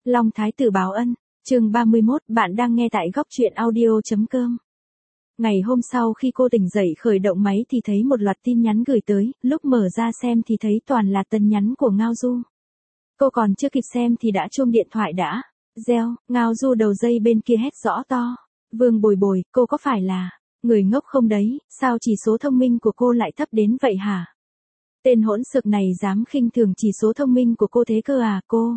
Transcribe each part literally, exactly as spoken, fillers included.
Long Thái tử báo ân, chương ba mươi mốt, bạn đang nghe tại góc truyện audio.com. Ngày hôm sau khi cô tỉnh dậy khởi động máy thì thấy một loạt tin nhắn gửi tới, lúc mở ra xem thì thấy toàn là tin nhắn của Ngao Du. Cô còn chưa kịp xem thì đã chuông điện thoại đã reo, Ngao Du đầu dây bên kia hét rõ to. Vương Bồi Bồi, cô có phải là người ngốc không đấy, sao chỉ số thông minh của cô lại thấp đến vậy hả? Tên hỗn xược này dám khinh thường chỉ số thông minh của cô thế cơ à, cô?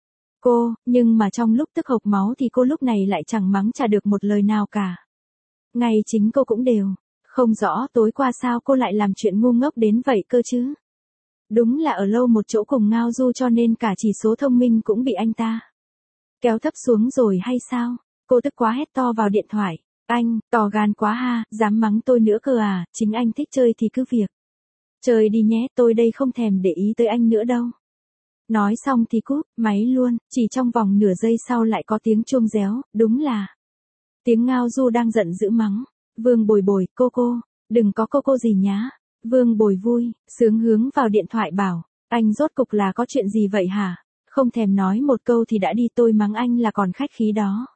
Cô, nhưng mà trong lúc tức hộc máu thì cô lúc này lại chẳng mắng trả được một lời nào cả. Ngay chính cô cũng đều không rõ tối qua sao cô lại làm chuyện ngu ngốc đến vậy cơ chứ. Đúng là ở lâu một chỗ cùng Ngao Du cho nên cả chỉ số thông minh cũng bị anh ta kéo thấp xuống rồi hay sao? Cô tức quá hét to vào điện thoại. Anh, to gan quá ha, dám mắng tôi nữa cơ à, chính anh thích chơi thì cứ việc chơi đi nhé, tôi đây không thèm để ý tới anh nữa đâu. Nói xong thì cúp máy luôn, chỉ trong vòng nửa giây sau lại có tiếng chuông réo, đúng là tiếng Ngao Du đang giận dữ mắng. Vương Bồi Bồi, cô cô, đừng có cô cô gì nhá. Vương Bồi vui, sướng hướng vào điện thoại bảo, anh rốt cục là có chuyện gì vậy hả? Không thèm nói một câu thì đã đi, tôi mắng anh là còn khách khí đó.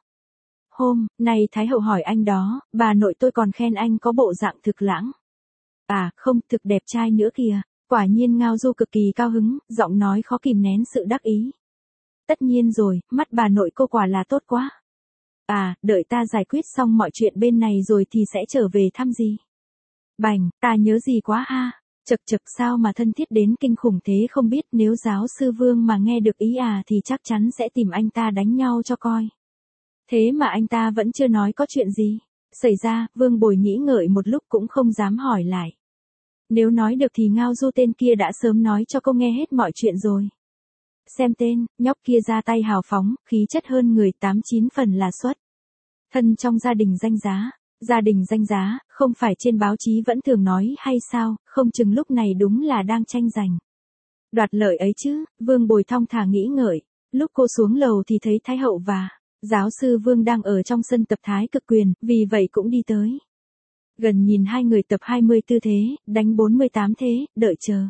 Hôm nay Thái hậu hỏi anh đó, bà nội tôi còn khen anh có bộ dạng thực lãng. À, không, thực đẹp trai nữa kìa. Quả nhiên Ngao Du cực kỳ cao hứng, giọng nói khó kìm nén sự đắc ý. Tất nhiên rồi, mắt bà nội cô quả là tốt quá. À, đợi ta giải quyết xong mọi chuyện bên này rồi thì sẽ trở về thăm gì. Bành, ta nhớ gì quá ha. Chật chật, sao mà thân thiết đến kinh khủng thế không biết, nếu giáo sư Vương mà nghe được ý à thì chắc chắn sẽ tìm anh ta đánh nhau cho coi. Thế mà anh ta vẫn chưa nói có chuyện gì xảy ra. Vương Bồi nghĩ ngợi một lúc cũng không dám hỏi lại. Nếu nói được thì Ngao Du tên kia đã sớm nói cho cô nghe hết mọi chuyện rồi. Xem tên, nhóc kia ra tay hào phóng, khí chất hơn người, tám chín phần là xuất thân trong gia đình danh giá. Gia đình danh giá, không phải trên báo chí vẫn thường nói hay sao, không chừng lúc này đúng là đang tranh giành đoạt lợi ấy chứ. Vương Bồi thong thả nghĩ ngợi. Lúc cô xuống lầu thì thấy Thái hậu và giáo sư Vương đang ở trong sân tập Thái Cực Quyền, vì vậy cũng đi tới. Gần nhìn hai người tập hai mươi tư thế, đánh bốn mươi tám thế, đợi chờ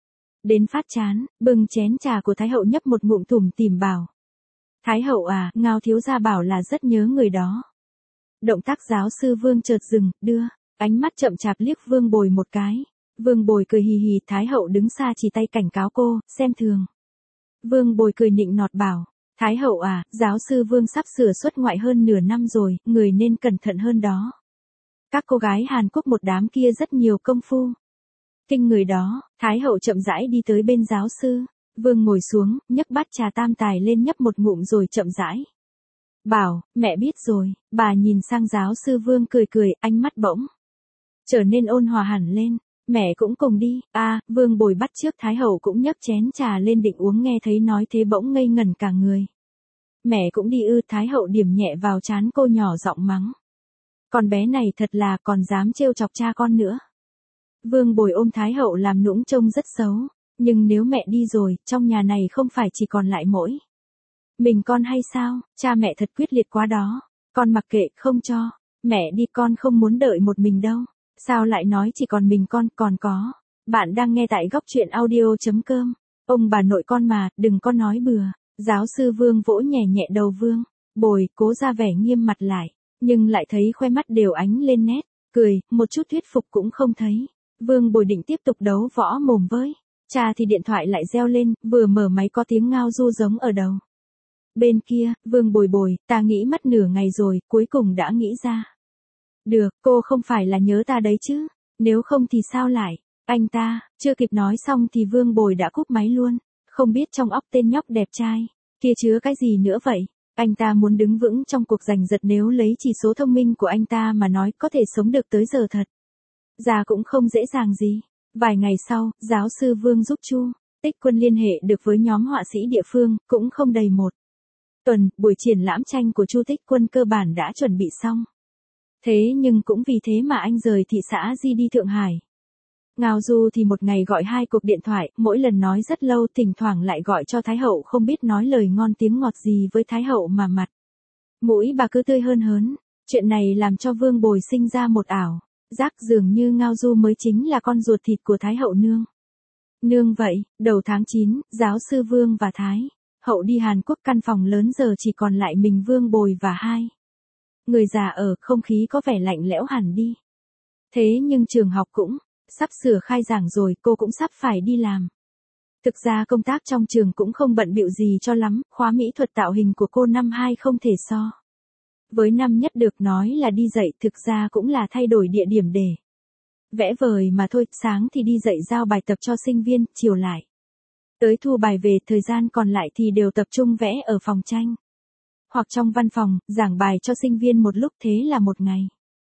đến phát chán, bưng chén trà của Thái hậu nhấp một ngụm tủm tỉm bảo. Thái hậu à, Ngao thiếu gia bảo là rất nhớ người đó. Động tác giáo sư Vương chợt dừng, đưa ánh mắt chậm chạp liếc Vương Bồi một cái. Vương Bồi cười hì hì, Thái hậu đứng xa chỉ tay cảnh cáo cô, xem thường. Vương Bồi cười nịnh nọt bảo, Thái hậu à, giáo sư Vương sắp sửa xuất ngoại hơn nửa năm rồi, người nên cẩn thận hơn đó. Các cô gái Hàn Quốc một đám kia rất nhiều công phu kinh người đó. Thái hậu chậm rãi đi tới bên giáo sư Vương ngồi xuống, nhấc bát trà tam tài lên nhấp một ngụm rồi chậm rãi bảo, mẹ biết rồi. Bà nhìn sang giáo sư Vương cười cười, ánh mắt bỗng trở nên ôn hòa hẳn lên. Mẹ cũng cùng đi. A, à, Vương Bồi bắt trước Thái hậu cũng nhấc chén trà lên định uống, nghe thấy nói thế bỗng ngây ngẩn cả người. Mẹ cũng đi ư? Thái hậu điểm nhẹ vào trán cô, nhỏ giọng mắng. Con bé này thật là còn dám trêu chọc cha con nữa. Vương Bồi ôm Thái hậu làm nũng trông rất xấu. Nhưng nếu mẹ đi rồi, trong nhà này không phải chỉ còn lại mỗi mình con hay sao? Cha mẹ thật quyết liệt quá đó. Con mặc kệ, không cho mẹ đi, con không muốn đợi một mình đâu. Sao lại nói chỉ còn mình con, còn có. Bạn đang nghe tại góc truyện audio.com. Ông bà nội con mà, đừng có nói bừa. Giáo sư Vương vỗ nhẹ nhẹ đầu Vương Bồi, cố ra vẻ nghiêm mặt lại. Nhưng lại thấy khoe mắt đều ánh lên nét cười, một chút thuyết phục cũng không thấy. Vương Bồi định tiếp tục đấu võ mồm với cha thì điện thoại lại reo lên, vừa mở máy có tiếng Ngao Du giống ở đầu bên kia. Vương Bồi Bồi, ta nghĩ mất nửa ngày rồi, cuối cùng đã nghĩ ra. Được, cô không phải là nhớ ta đấy chứ? Nếu không thì sao lại? Anh ta, chưa kịp nói xong thì Vương Bồi đã cúp máy luôn. Không biết trong óc tên nhóc đẹp trai kia chứa cái gì nữa vậy? Anh ta muốn đứng vững trong cuộc giành giật, nếu lấy chỉ số thông minh của anh ta mà nói có thể sống được tới giờ thật ra cũng không dễ dàng gì. Vài ngày sau, giáo sư Vương giúp Chu Tích Quân liên hệ được với nhóm họa sĩ địa phương, cũng không đầy một tuần, buổi triển lãm tranh của Chu Tích Quân cơ bản đã chuẩn bị xong. Thế nhưng cũng vì thế mà anh rời thị xã Di đi Thượng Hải. Ngao Du thì một ngày gọi hai cuộc điện thoại, mỗi lần nói rất lâu, thỉnh thoảng lại gọi cho Thái hậu, không biết nói lời ngon tiếng ngọt gì với Thái hậu mà mặt mũi bà cứ tươi hơn hớn. Chuyện này làm cho Vương Bồi sinh ra một ảo giác dường như Ngao Du mới chính là con ruột thịt của Thái hậu nương. Nương vậy, đầu tháng chín, giáo sư Vương và Thái Hậu đi Hàn Quốc, căn phòng lớn giờ chỉ còn lại mình Vương Bồi và hai người già ở, không khí có vẻ lạnh lẽo hẳn đi. Thế nhưng trường học cũng sắp sửa khai giảng rồi, cô cũng sắp phải đi làm. Thực ra công tác trong trường cũng không bận bịu gì cho lắm, khóa mỹ thuật tạo hình của cô năm hai không thể so với năm nhất được, nói là đi dạy thực ra cũng là thay đổi địa điểm để vẽ vời mà thôi, sáng thì đi dạy giao bài tập cho sinh viên, chiều lại tới thu bài về, thời gian còn lại thì đều tập trung vẽ ở phòng tranh hoặc trong văn phòng, giảng bài cho sinh viên một lúc, thế là một ngày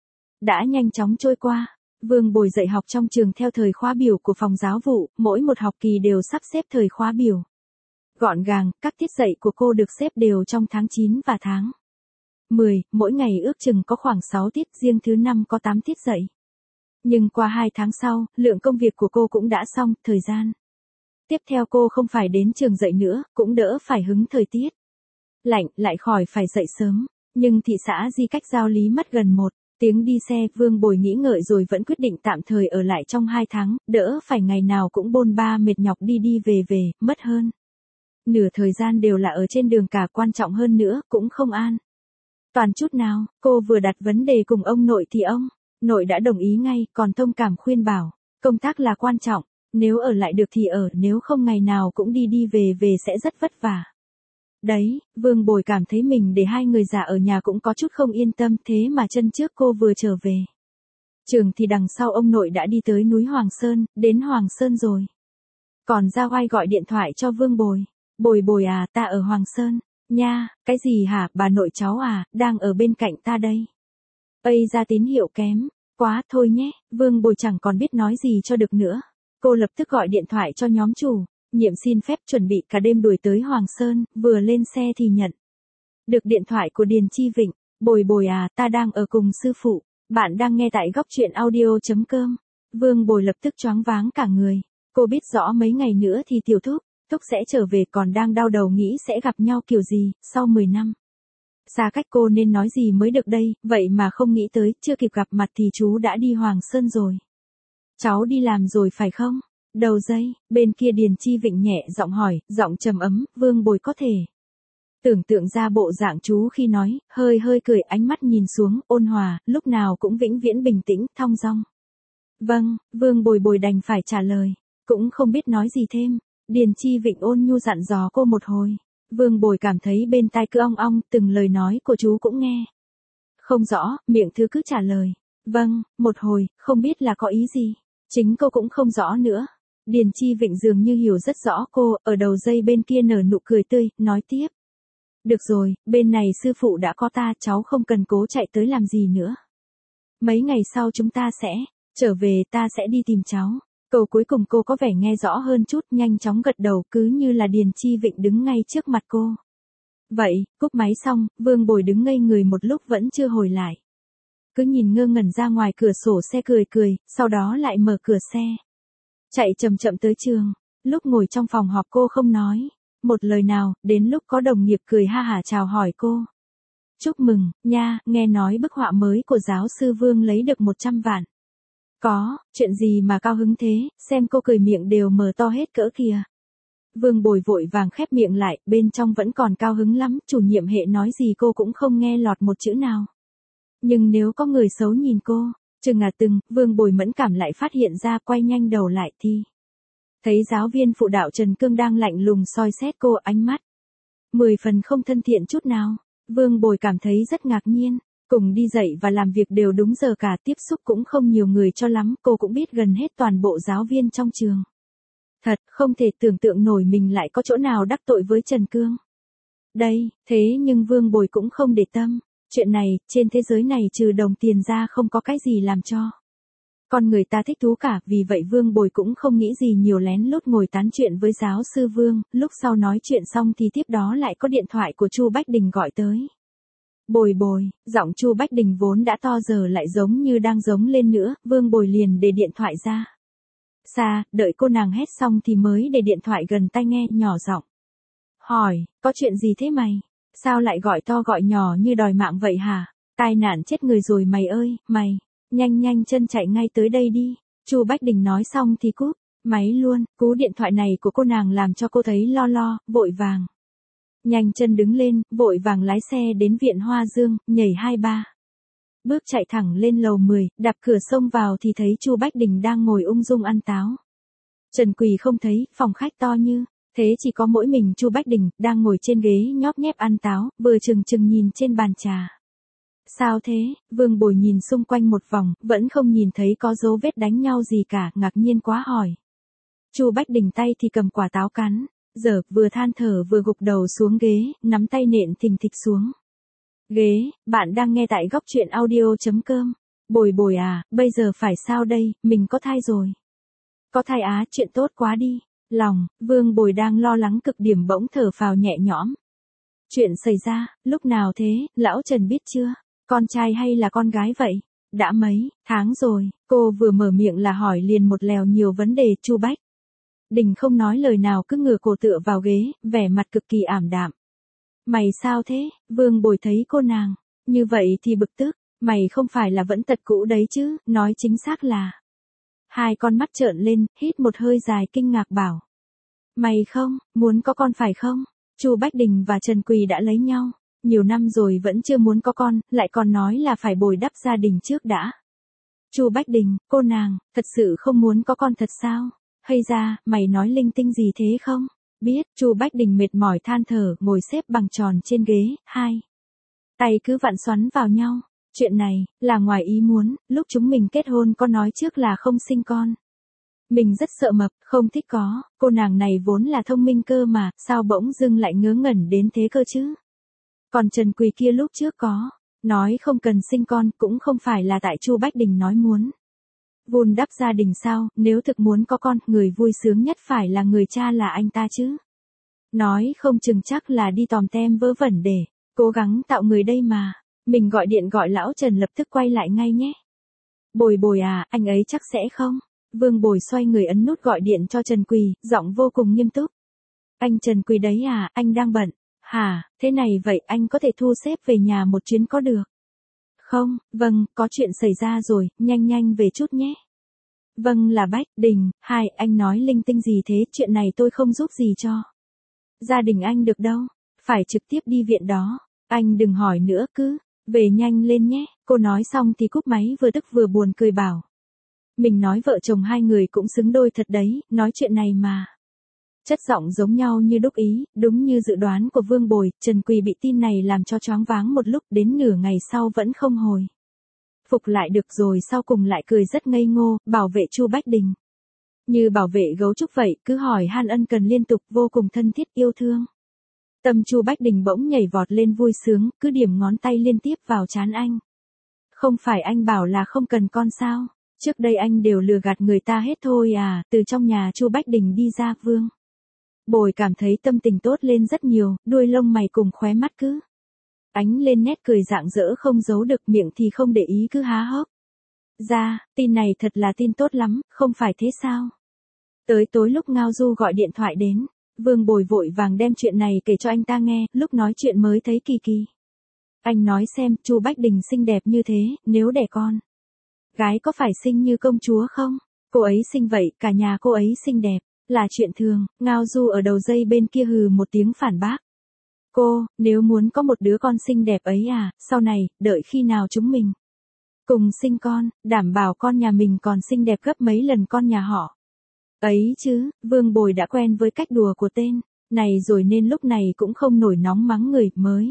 đã nhanh chóng trôi qua. Vương Bồi dạy học trong trường theo thời khóa biểu của phòng giáo vụ, mỗi một học kỳ đều sắp xếp thời khóa biểu gọn gàng, các tiết dạy của cô được xếp đều trong tháng chín và tháng mười, mỗi ngày ước chừng có khoảng sáu tiết, riêng thứ năm có tám tiết dạy. Nhưng qua hai tháng sau, lượng công việc của cô cũng đã xong, thời gian tiếp theo cô không phải đến trường dạy nữa, cũng đỡ phải hứng thời tiết lạnh, lại khỏi phải dậy sớm. Nhưng thị xã Di cách Giao Lý mất gần một tiếng đi xe, Vương Bồi nghĩ ngợi rồi vẫn quyết định tạm thời ở lại trong hai tháng, đỡ phải ngày nào cũng bôn ba mệt nhọc đi đi về về, mất hơn nửa thời gian đều là ở trên đường cả, quan trọng hơn nữa, cũng không an toàn chút nào. Cô vừa đặt vấn đề cùng ông nội thì ông nội đã đồng ý ngay, còn thông cảm khuyên bảo, công tác là quan trọng, nếu ở lại được thì ở, nếu không ngày nào cũng đi đi về về sẽ rất vất vả. Đấy, Vương Bồi cảm thấy mình để hai người già ở nhà cũng có chút không yên tâm, thế mà chân trước cô vừa trở về trường thì đằng sau ông nội đã đi tới núi Hoàng Sơn, đến Hoàng Sơn rồi. Còn Gia Oai gọi điện thoại cho Vương Bồi. Bồi Bồi à, ta ở Hoàng Sơn. Nha, cái gì hả, bà nội cháu à, đang ở bên cạnh ta đây. Ây ra tín hiệu kém, quá thôi nhé, Vương Bồi chẳng còn biết nói gì cho được nữa. Cô lập tức gọi điện thoại cho nhóm chủ, nhiệm xin phép chuẩn bị cả đêm đuổi tới Hoàng Sơn, vừa lên xe thì nhận được điện thoại của Điền Chi Vịnh. Bồi Bồi à, ta đang ở cùng sư phụ, bạn đang nghe tại góc truyện audio.com. Vương Bồi lập tức choáng váng cả người, cô biết rõ mấy ngày nữa thì tiểu thúc, thúc sẽ trở về, còn đang đau đầu nghĩ sẽ gặp nhau kiểu gì, sau mười năm. Xa cách cô nên nói gì mới được đây, vậy mà không nghĩ tới, chưa kịp gặp mặt thì chú đã đi Hoàng Sơn rồi. Cháu đi làm rồi phải không? Đầu dây, bên kia Điền Chi Vịnh nhẹ giọng hỏi, giọng trầm ấm. Vương Bồi có thể tưởng tượng ra bộ dạng chú khi nói, hơi hơi cười, ánh mắt nhìn xuống, ôn hòa, lúc nào cũng vĩnh viễn bình tĩnh, thong dong. Vâng, Vương Bồi Bồi đành phải trả lời, cũng không biết nói gì thêm. Điền Chi Vịnh ôn nhu dặn dò cô một hồi. Vương Bồi cảm thấy bên tai cứ ong ong, từng lời nói của chú cũng nghe không rõ, miệng thứ cứ trả lời. Vâng, một hồi, không biết là có ý gì. Chính cô cũng không rõ nữa. Điền Chi Vịnh dường như hiểu rất rõ cô, ở đầu dây bên kia nở nụ cười tươi, nói tiếp. Được rồi, bên này sư phụ đã có ta, cháu không cần cố chạy tới làm gì nữa. Mấy ngày sau chúng ta sẽ trở về, ta sẽ đi tìm cháu. Câu cuối cùng cô có vẻ nghe rõ hơn chút, nhanh chóng gật đầu, cứ như là Điền Chi Vịnh đứng ngay trước mặt cô. Vậy, cúp máy xong, Vương Bồi đứng ngây người một lúc vẫn chưa hồi lại. Cứ nhìn ngơ ngẩn ra ngoài cửa sổ xe cười cười, sau đó lại mở cửa xe. Chạy chậm chậm tới trường, lúc ngồi trong phòng họp cô không nói một lời nào, đến lúc có đồng nghiệp cười ha hả chào hỏi cô. Chúc mừng, nha, nghe nói bức họa mới của giáo sư Vương lấy được một trăm vạn. Có, chuyện gì mà cao hứng thế, xem cô cười miệng đều mở to hết cỡ kìa. Vương Bồi vội vàng khép miệng lại, bên trong vẫn còn cao hứng lắm, chủ nhiệm hệ nói gì cô cũng không nghe lọt một chữ nào. Nhưng nếu có người xấu nhìn cô, chừng à từng, Vương Bồi mẫn cảm lại phát hiện ra, quay nhanh đầu lại thì thấy giáo viên phụ đạo Trần Cương đang lạnh lùng soi xét cô, ánh mắt mười phần không thân thiện chút nào. Vương Bồi cảm thấy rất ngạc nhiên. Cùng đi dạy và làm việc đều đúng giờ cả, tiếp xúc cũng không nhiều người cho lắm, cô cũng biết gần hết toàn bộ giáo viên trong trường. Thật, không thể tưởng tượng nổi mình lại có chỗ nào đắc tội với Trần Cương. Đây, thế nhưng Vương Bồi cũng không để tâm. Chuyện này, trên thế giới này trừ đồng tiền ra không có cái gì làm cho con người ta thích thú cả, vì vậy Vương Bồi cũng không nghĩ gì nhiều, lén lút ngồi tán chuyện với giáo sư Vương, lúc sau nói chuyện xong thì tiếp đó lại có điện thoại của Chu Bách Đình gọi tới. Bồi Bồi, giọng Chu Bách Đình vốn đã to giờ lại giống như đang giống lên nữa, Vương Bồi liền để điện thoại ra xa, đợi cô nàng hét xong thì mới để điện thoại gần tai nghe, nhỏ giọng hỏi, có chuyện gì thế mày? Sao lại gọi to gọi nhỏ như đòi mạng vậy hả? Tai nạn chết người rồi mày ơi, mày, nhanh nhanh chân chạy ngay tới đây đi. Chu Bách Đình nói xong thì cúp máy luôn. Cú điện thoại này của cô nàng làm cho cô thấy lo lo, vội vàng Nhanh chân đứng lên, vội vàng lái xe đến viện Hoa Dương, nhảy hai ba bước chạy thẳng lên lầu mười, đạp cửa xông vào thì thấy Chu Bách Đình đang ngồi ung dung ăn táo. Trần Quỳ không thấy, phòng khách to như thế chỉ có mỗi mình Chu Bách Đình đang ngồi trên ghế nhóp nhép ăn táo, vừa chừng chừng nhìn trên bàn trà. Sao thế? Vương Bồi nhìn xung quanh một vòng, vẫn không nhìn thấy có dấu vết đánh nhau gì cả, ngạc nhiên quá hỏi. Chu Bách Đình tay thì cầm quả táo cắn, giờ vừa than thở vừa gục đầu xuống ghế, nắm tay nện thình thịch xuống ghế. Bạn đang nghe tại góc truyện audio.com. Bồi Bồi à, bây giờ phải sao đây, mình có thai rồi. Có thai á, chuyện tốt quá đi. Lòng, Vương Bồi đang lo lắng cực điểm bỗng thở phào nhẹ nhõm. Chuyện xảy ra, lúc nào thế, lão Trần biết chưa? Con trai hay là con gái vậy? Đã mấy tháng rồi, cô vừa mở miệng là hỏi liền một lèo nhiều vấn đề. Chu Bách Đình không nói lời nào cứ ngửa cổ tựa vào ghế, vẻ mặt cực kỳ ảm đạm. Mày sao thế? Vương Bồi thấy cô nàng như vậy thì bực tức. Mày không phải là vẫn tật cũ đấy chứ? Nói chính xác là. Hai con mắt trợn lên, hít một hơi dài kinh ngạc bảo. Mày không, muốn có con phải không? Chu Bách Đình và Trần Quỳ đã lấy nhau nhiều năm rồi vẫn chưa muốn có con, lại còn nói là phải bồi đắp gia đình trước đã. Chu Bách Đình, cô nàng, thật sự không muốn có con thật sao? Hay ra, mày nói linh tinh gì thế không? Biết, Chu Bách Đình mệt mỏi than thở, ngồi xếp bằng tròn trên ghế, hai tay cứ vặn xoắn vào nhau. Chuyện này, là ngoài ý muốn, lúc chúng mình kết hôn có nói trước là không sinh con. Mình rất sợ mập, không thích có, cô nàng này vốn là thông minh cơ mà, sao bỗng dưng lại ngớ ngẩn đến thế cơ chứ? Còn Trần Quỳ kia lúc trước có nói không cần sinh con, cũng không phải là tại Chu Bách Đình nói muốn vun đắp gia đình sao? Nếu thực muốn có con, người vui sướng nhất phải là người cha là anh ta chứ. Nói không chừng chắc là đi tòm tem vớ vẩn để cố gắng tạo người đây mà. Mình gọi điện gọi lão Trần lập tức quay lại ngay nhé. Bồi Bồi à, anh ấy chắc sẽ không. Vương Bồi xoay người ấn nút gọi điện cho Trần Quỳ, giọng vô cùng nghiêm túc. Anh Trần Quỳ đấy à, anh đang bận. Hả, thế này vậy anh có thể thu xếp về nhà một chuyến có được? Không, vâng, có chuyện xảy ra rồi, nhanh nhanh về chút nhé. Vâng là Bách Đình. Hai, anh nói linh tinh gì thế, chuyện này tôi không giúp gì cho gia đình anh được đâu, phải trực tiếp đi viện đó. Anh đừng hỏi nữa, cứ về nhanh lên nhé. Cô nói xong thì cúp máy, vừa tức vừa buồn cười bảo. Mình nói vợ chồng hai người cũng xứng đôi thật đấy, nói chuyện này mà. Chất giọng giống nhau như đúc ý, đúng như dự đoán của Vương Bồi, Trần Quỳ bị tin này làm cho choáng váng một lúc, đến nửa ngày sau vẫn không hồi phục lại được, rồi sau cùng lại cười rất ngây ngô, bảo vệ Chu Bách Đình như bảo vệ gấu trúc vậy, cứ hỏi han ân cần liên tục, vô cùng thân thiết yêu thương. Tâm Chu Bách Đình bỗng nhảy vọt lên vui sướng, cứ điểm ngón tay liên tiếp vào trán anh. Không phải anh bảo là không cần con sao? Trước đây anh đều lừa gạt người ta hết thôi à? Từ trong nhà Chu Bách Đình đi ra, Vương Bồi cảm thấy tâm tình tốt lên rất nhiều, đuôi lông mày cùng khóe mắt cứ ánh lên nét cười rạng rỡ không giấu được, miệng thì không để ý cứ há hốc ra. Tin này thật là tin tốt lắm, không phải thế sao? Tới tối lúc Ngao Du gọi điện thoại đến, Vương Bồi vội vàng đem chuyện này kể cho anh ta nghe, lúc nói chuyện mới thấy kỳ kỳ. Anh nói xem, Chu Bách Đình xinh đẹp như thế, nếu đẻ con gái có phải xinh như công chúa không? Cô ấy xinh vậy, cả nhà cô ấy xinh đẹp là chuyện thường. Ngao Du ở đầu dây bên kia hừ một tiếng phản bác. Cô, nếu muốn có một đứa con xinh đẹp ấy à, sau này, đợi khi nào chúng mình cùng sinh con, đảm bảo con nhà mình còn xinh đẹp gấp mấy lần con nhà họ ấy chứ. Vương Bồi đã quen với cách đùa của tên này rồi nên lúc này cũng không nổi nóng mắng người, mới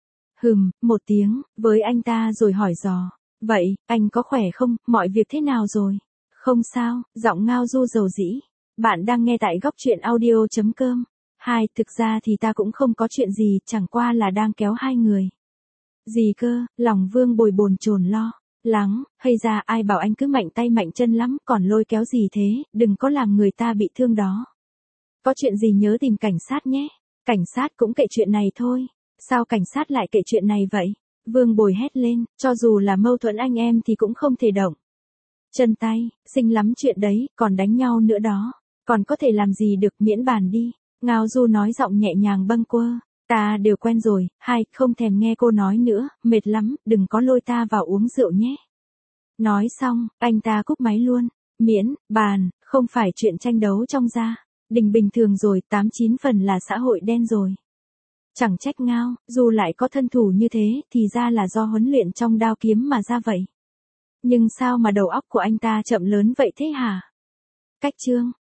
hừm một tiếng với anh ta rồi hỏi dò. Vậy, anh có khỏe không, mọi việc thế nào rồi? Không sao, giọng Ngao Du dầu dĩ. Bạn đang nghe tại góc truyện audio.com. Hai, thực ra thì ta cũng không có chuyện gì, chẳng qua là đang kéo hai người. Gì cơ? Lòng Vương Bồi bồn chồn lo lắng, hay ra ai bảo anh cứ mạnh tay mạnh chân lắm, còn lôi kéo gì thế, đừng có làm người ta bị thương đó. Có chuyện gì nhớ tìm cảnh sát nhé. Cảnh sát cũng kệ chuyện này thôi. Sao cảnh sát lại kệ chuyện này vậy? Vương Bồi hét lên, cho dù là mâu thuẫn anh em thì cũng không thể động chân tay, xinh lắm chuyện đấy, còn đánh nhau nữa đó. Còn có thể làm gì được, miễn bàn đi. Ngao Du nói giọng nhẹ nhàng bâng quơ. Ta đều quen rồi. Hai, không thèm nghe cô nói nữa, mệt lắm, đừng có lôi ta vào uống rượu nhé. Nói xong, anh ta cúp máy luôn. Miễn bàn, không phải chuyện tranh đấu trong gia đình bình thường rồi, tám chín phần là xã hội đen rồi. Chẳng trách Ngao, dù lại có thân thủ như thế, thì ra là do huấn luyện trong đao kiếm mà ra vậy. Nhưng sao mà đầu óc của anh ta chậm lớn vậy thế hả? Cách chương